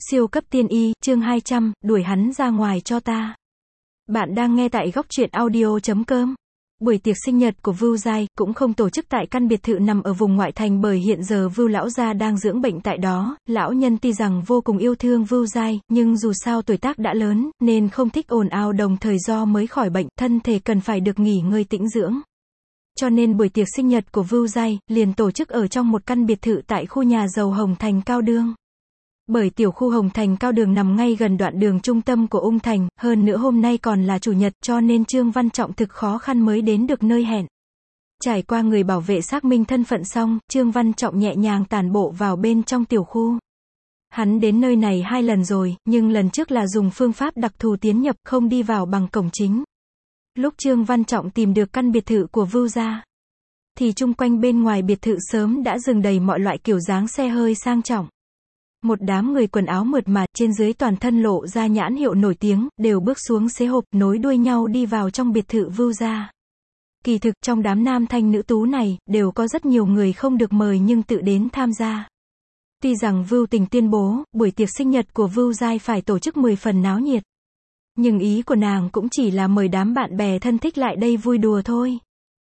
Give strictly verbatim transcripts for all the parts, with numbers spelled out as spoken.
Siêu cấp tiên y, chương hai trăm, đuổi hắn ra ngoài cho ta. Bạn đang nghe tại góc truyện audio chấm com. Buổi tiệc sinh nhật của Vưu Giai cũng không tổ chức tại căn biệt thự nằm ở vùng ngoại thành bởi hiện giờ Vưu lão gia đang dưỡng bệnh tại đó. Lão nhân tuy rằng vô cùng yêu thương Vưu Giai, nhưng dù sao tuổi tác đã lớn, nên không thích ồn ào, đồng thời do mới khỏi bệnh, thân thể cần phải được nghỉ ngơi tĩnh dưỡng. Cho nên buổi tiệc sinh nhật của Vưu Giai liền tổ chức ở trong một căn biệt thự tại khu nhà giàu Hồng Thành Cao Đương. Bởi tiểu khu Hồng Thành Cao Đường nằm ngay gần đoạn đường trung tâm của Ung Thành, hơn nữa hôm nay còn là chủ nhật, cho nên Trương Văn Trọng thực khó khăn mới đến được nơi hẹn. Trải qua người bảo vệ xác minh thân phận xong, Trương Văn Trọng nhẹ nhàng tản bộ vào bên trong tiểu khu. Hắn đến nơi này hai lần rồi, nhưng lần trước là dùng phương pháp đặc thù tiến nhập, không đi vào bằng cổng chính. Lúc Trương Văn Trọng tìm được căn biệt thự của Vưu gia, thì chung quanh bên ngoài biệt thự sớm đã dừng đầy mọi loại kiểu dáng xe hơi sang trọng. Một đám người quần áo mượt mà, trên dưới toàn thân lộ ra nhãn hiệu nổi tiếng, đều bước xuống xế hộp, nối đuôi nhau đi vào trong biệt thự Vưu gia. Kỳ thực, trong đám nam thanh nữ tú này, đều có rất nhiều người không được mời nhưng tự đến tham gia. Tuy rằng Vưu Tình tuyên bố, buổi tiệc sinh nhật của Vưu Giai phải tổ chức mười phần náo nhiệt. Nhưng ý của nàng cũng chỉ là mời đám bạn bè thân thích lại đây vui đùa thôi.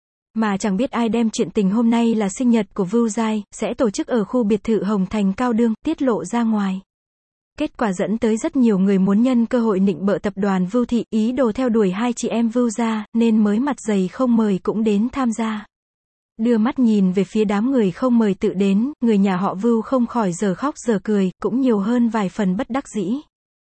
Mà chẳng biết ai đem chuyện tình hôm nay là sinh nhật của Vưu Giai, sẽ tổ chức ở khu biệt thự Hồng Thành Cao Đương, tiết lộ ra ngoài. Kết quả dẫn tới rất nhiều người muốn nhân cơ hội nịnh bợ tập đoàn Vưu Thị, ý đồ theo đuổi hai chị em Vưu gia, nên mới mặt dày không mời cũng đến tham gia. Đưa mắt nhìn về phía đám người không mời tự đến, người nhà họ Vưu không khỏi giờ khóc giờ cười, cũng nhiều hơn vài phần bất đắc dĩ.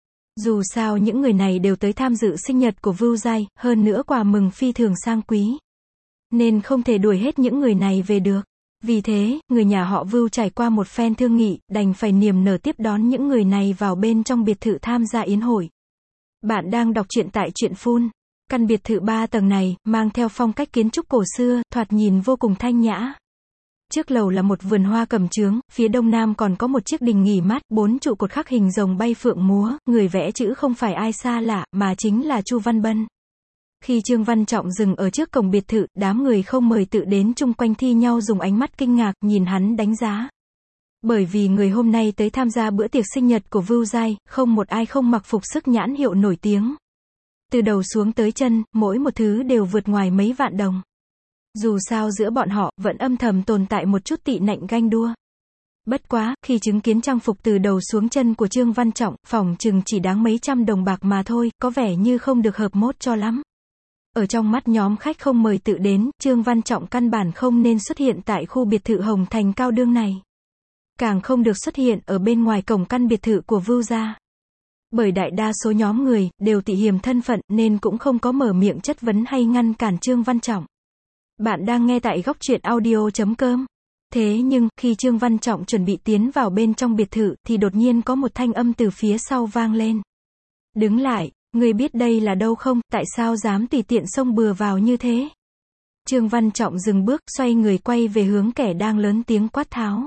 Dù sao những người này đều tới tham dự sinh nhật của Vưu Giai, hơn nữa quà mừng phi thường sang quý. Nên không thể đuổi hết những người này về được. Vì thế, người nhà họ Vưu trải qua một phen thương nghị, đành phải niềm nở tiếp đón những người này vào bên trong biệt thự tham gia yến hội. Bạn đang đọc truyện tại Truyện Phun. Căn biệt thự ba tầng này, mang theo phong cách kiến trúc cổ xưa, thoạt nhìn vô cùng thanh nhã. Trước lầu là một vườn hoa cẩm chướng, phía đông nam còn có một chiếc đình nghỉ mát, bốn trụ cột khắc hình rồng bay phượng múa, người vẽ chữ không phải ai xa lạ, mà chính là Chu Văn Bân. Khi Trương Văn Trọng dừng ở trước cổng biệt thự, đám người không mời tự đến chung quanh thi nhau dùng ánh mắt kinh ngạc, nhìn hắn đánh giá. Bởi vì người hôm nay tới tham gia bữa tiệc sinh nhật của Vưu Giai, không một ai không mặc phục sức nhãn hiệu nổi tiếng. Từ đầu xuống tới chân, mỗi một thứ đều vượt ngoài mấy vạn đồng. Dù sao giữa bọn họ, vẫn âm thầm tồn tại một chút tị nạnh ganh đua. Bất quá, khi chứng kiến trang phục từ đầu xuống chân của Trương Văn Trọng, phỏng chừng chỉ đáng mấy trăm đồng bạc mà thôi, có vẻ như không được hợp mốt cho lắm. Ở trong mắt nhóm khách không mời tự đến, Trương Văn Trọng căn bản không nên xuất hiện tại khu biệt thự Hồng Thành Cao Đương này. Càng không được xuất hiện ở bên ngoài cổng căn biệt thự của Vưu gia. Bởi đại đa số nhóm người, đều tị hiềm thân phận, nên cũng không có mở miệng chất vấn hay ngăn cản Trương Văn Trọng. Bạn đang nghe tại góc truyện audio chấm com. Thế nhưng, khi Trương Văn Trọng chuẩn bị tiến vào bên trong biệt thự, thì đột nhiên có một thanh âm từ phía sau vang lên. Đứng lại, ngươi biết đây là đâu không, tại sao dám tùy tiện xông bừa vào như thế? Trương Văn Trọng dừng bước, xoay người quay về hướng kẻ đang lớn tiếng quát tháo.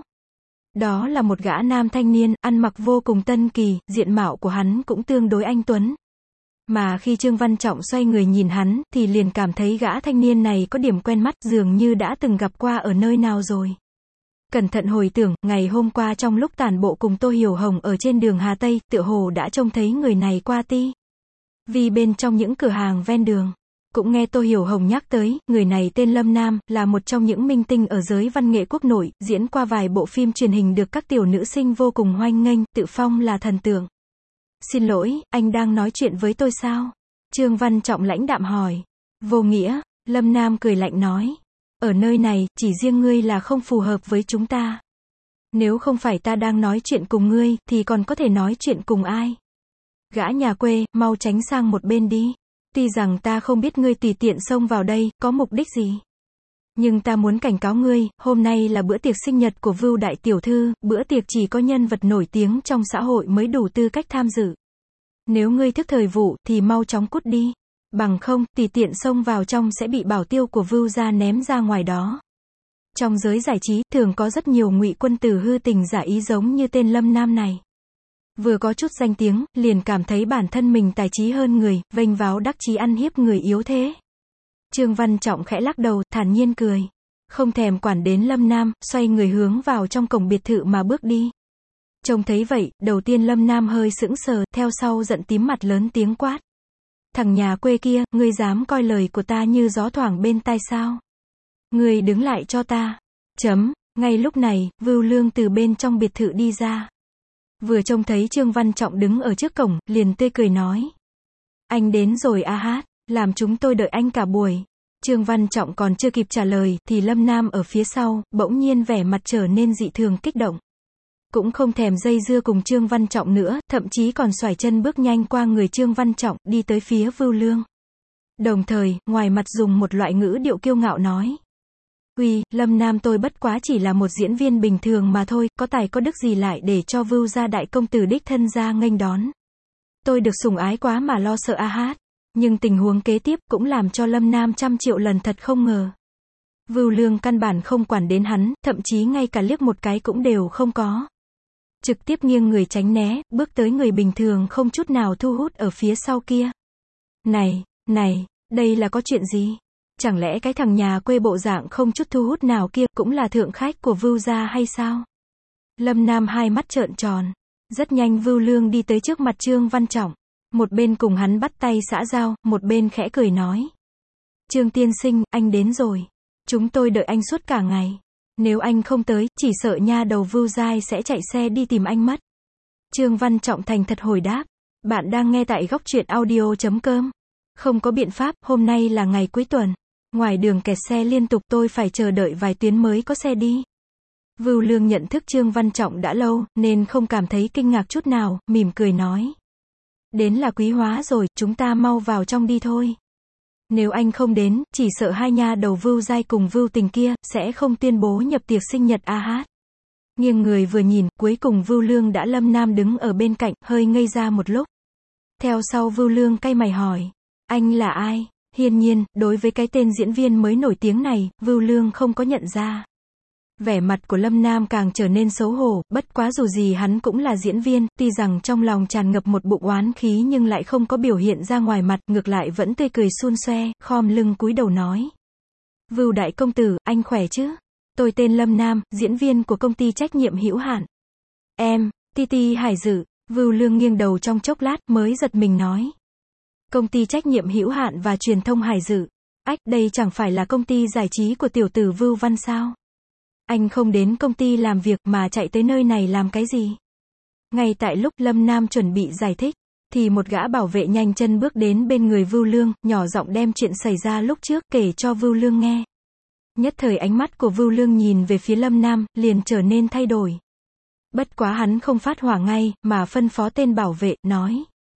Đó là một gã nam thanh niên, ăn mặc vô cùng tân kỳ, diện mạo của hắn cũng tương đối anh tuấn. Mà khi Trương Văn Trọng xoay người nhìn hắn, thì liền cảm thấy gã thanh niên này có điểm quen mắt, dường như đã từng gặp qua ở nơi nào rồi. Cẩn thận hồi tưởng, ngày hôm qua trong lúc tản bộ cùng Tô Hiểu Hồng ở trên đường Hà Tây, tựa hồ đã trông thấy người này qua ti. Vì bên trong những cửa hàng ven đường, cũng nghe Tô Hiểu Hồng nhắc tới, người này tên Lâm Nam, là một trong những minh tinh ở giới văn nghệ quốc nội, diễn qua vài bộ phim truyền hình được các tiểu nữ sinh vô cùng hoan nghênh, tự phong là thần tượng. Xin lỗi, anh đang nói chuyện với tôi sao? Trương Văn Trọng lãnh đạm hỏi. Vô nghĩa, Lâm Nam cười lạnh nói. Ở nơi này, chỉ riêng ngươi là không phù hợp với chúng ta. Nếu không phải ta đang nói chuyện cùng ngươi, thì còn có thể nói chuyện cùng ai? Gã nhà quê, mau tránh sang một bên đi. Tuy rằng ta không biết ngươi tùy tiện xông vào đây, có mục đích gì. Nhưng ta muốn cảnh cáo ngươi, hôm nay là bữa tiệc sinh nhật của Vưu đại tiểu thư, bữa tiệc chỉ có nhân vật nổi tiếng trong xã hội mới đủ tư cách tham dự. Nếu ngươi thức thời vụ, thì mau chóng cút đi. Bằng không, tùy tiện xông vào trong sẽ bị bảo tiêu của Vưu gia ném ra ngoài đó. Trong giới giải trí, thường có rất nhiều ngụy quân tử hư tình giả ý giống như tên Lâm Nam này. Vừa có chút danh tiếng, liền cảm thấy bản thân mình tài trí hơn người, vênh váo đắc chí ăn hiếp người yếu thế. Trương Văn Trọng khẽ lắc đầu, thản nhiên cười. Không thèm quản đến Lâm Nam, xoay người hướng vào trong cổng biệt thự mà bước đi. Trông thấy vậy, đầu tiên Lâm Nam hơi sững sờ, theo sau giận tím mặt lớn tiếng quát. Thằng nhà quê kia, ngươi dám coi lời của ta như gió thoảng bên tai sao? Ngươi đứng lại cho ta. Chấm, ngay lúc này, Vưu Lương từ bên trong biệt thự đi ra. Vừa trông thấy Trương Văn Trọng đứng ở trước cổng, liền tươi cười nói. Anh đến rồi a hát, làm chúng tôi đợi anh cả buổi. Trương Văn Trọng còn chưa kịp trả lời, thì Lâm Nam ở phía sau, bỗng nhiên vẻ mặt trở nên dị thường kích động. Cũng không thèm dây dưa cùng Trương Văn Trọng nữa, thậm chí còn xoải chân bước nhanh qua người Trương Văn Trọng, đi tới phía Vưu Lương. Đồng thời, ngoài mặt dùng một loại ngữ điệu kiêu ngạo nói. Uy, Lâm Nam tôi bất quá chỉ là một diễn viên bình thường mà thôi, có tài có đức gì lại để cho Vưu gia đại công tử đích thân ra nghênh đón. Tôi được sủng ái quá mà lo sợ a hát. Nhưng tình huống kế tiếp cũng làm cho Lâm Nam trăm triệu lần thật không ngờ. Vưu Lương căn bản không quản đến hắn, thậm chí ngay cả liếc một cái cũng đều không có. Trực tiếp nghiêng người tránh né, bước tới người bình thường không chút nào thu hút ở phía sau kia. Này, này, đây là có chuyện gì? Chẳng lẽ cái thằng nhà quê bộ dạng không chút thu hút nào kia cũng là thượng khách của Vưu gia hay sao? Lâm Nam hai mắt trợn tròn. Rất nhanh Vưu Lương đi tới trước mặt Trương Văn Trọng. Một bên cùng hắn bắt tay xã giao, một bên khẽ cười nói. Trương tiên sinh, anh đến rồi. Chúng tôi đợi anh suốt cả ngày. Nếu anh không tới, chỉ sợ nha đầu Vưu Giai sẽ chạy xe đi tìm anh mất. Trương Văn Trọng thành thật hồi đáp. Bạn đang nghe tại góc truyện audio chấm com. Không có biện pháp, hôm nay là ngày cuối tuần. Ngoài đường kẹt xe liên tục, tôi phải chờ đợi vài tuyến mới có xe đi. Vưu Lương nhận thức Trương Văn Trọng đã lâu, nên không cảm thấy kinh ngạc chút nào, mỉm cười nói. Đến là quý hóa rồi, chúng ta mau vào trong đi thôi. Nếu anh không đến, chỉ sợ hai nha đầu Vưu Giai cùng Vưu Tình kia, sẽ không tuyên bố nhập tiệc sinh nhật a hát. Nghiêng người vừa nhìn, cuối cùng Vưu Lương đã Lâm Nam đứng ở bên cạnh, hơi ngây ra một lúc. Theo sau Vưu Lương cay mày hỏi. Anh là ai? Hiển nhiên, đối với cái tên diễn viên mới nổi tiếng này, Vưu Lương không có nhận ra. Vẻ mặt của Lâm Nam càng trở nên xấu hổ, bất quá dù gì hắn cũng là diễn viên, tuy rằng trong lòng tràn ngập một bụng oán khí nhưng lại không có biểu hiện ra ngoài mặt, ngược lại vẫn tươi cười suôn xoe, khom lưng cúi đầu nói. Vưu đại công tử, anh khỏe chứ? Tôi tên Lâm Nam, diễn viên của công ty trách nhiệm hữu hạn. Em, Ti Ti Hải Dự. Vưu Lương nghiêng đầu trong chốc lát mới giật mình nói. Công ty trách nhiệm hữu hạn và truyền thông Hải Dự. Ách, đây chẳng phải là công ty giải trí của tiểu tử Vưu Văn sao? Anh không đến công ty làm việc mà chạy tới nơi này làm cái gì? Ngay tại lúc Lâm Nam chuẩn bị giải thích, thì một gã bảo vệ nhanh chân bước đến bên người Vưu Lương, nhỏ giọng đem chuyện xảy ra lúc trước kể cho Vưu Lương nghe. Nhất thời ánh mắt của Vưu Lương nhìn về phía Lâm Nam, liền trở nên thay đổi. Bất quá hắn không phát hỏa ngay, mà phân phó tên bảo vệ, nói.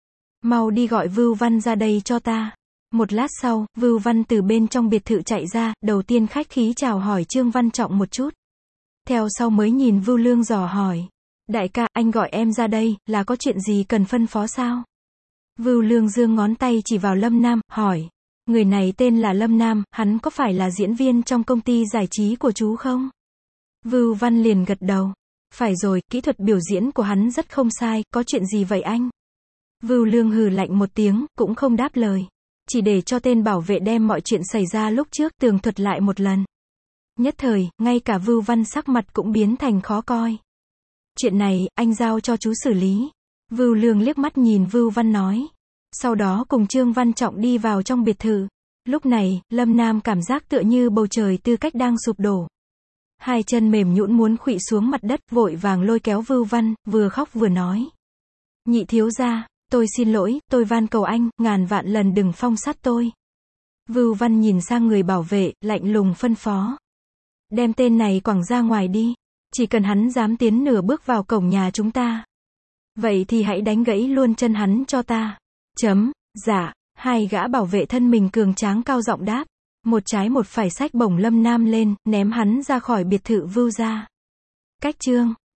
Mau đi gọi Vưu Văn ra đây cho ta. Một lát sau, Vưu Văn từ bên trong biệt thự chạy ra, đầu tiên khách khí chào hỏi Trương Văn Trọng một chút. Theo sau mới nhìn Vưu Lương dò hỏi. Đại ca, anh gọi em ra đây, là có chuyện gì cần phân phó sao? Vưu Lương giương ngón tay chỉ vào Lâm Nam, hỏi. Người này tên là Lâm Nam, hắn có phải là diễn viên trong công ty giải trí của chú không? Vưu Văn liền gật đầu. Phải rồi, kỹ thuật biểu diễn của hắn rất không sai, có chuyện gì vậy anh? Vưu Lương hừ lạnh một tiếng, cũng không đáp lời. Chỉ để cho tên bảo vệ đem mọi chuyện xảy ra lúc trước tường thuật lại một lần. Nhất thời, ngay cả Vưu Văn sắc mặt cũng biến thành khó coi. Chuyện này, anh giao cho chú xử lý. Vưu Lương liếc mắt nhìn Vưu Văn nói. Sau đó cùng Trương Văn Trọng đi vào trong biệt thự. Lúc này, Lâm Nam cảm giác tựa như bầu trời tư cách đang sụp đổ. Hai chân mềm nhũn muốn khuỵu xuống mặt đất, vội vàng lôi kéo Vưu Văn, vừa khóc vừa nói. Nhị thiếu gia, tôi xin lỗi, tôi van cầu anh, ngàn vạn lần đừng phong sát tôi. Vưu Văn nhìn sang người bảo vệ, lạnh lùng phân phó. Đem tên này quẳng ra ngoài đi. Chỉ cần hắn dám tiến nửa bước vào cổng nhà chúng ta. Vậy thì hãy đánh gãy luôn chân hắn cho ta. Chấm, dạ, hai gã bảo vệ thân mình cường tráng cao giọng đáp. Một trái một phải xách bổng Lâm Nam lên, ném hắn ra khỏi biệt thự Vưu gia. Cách chương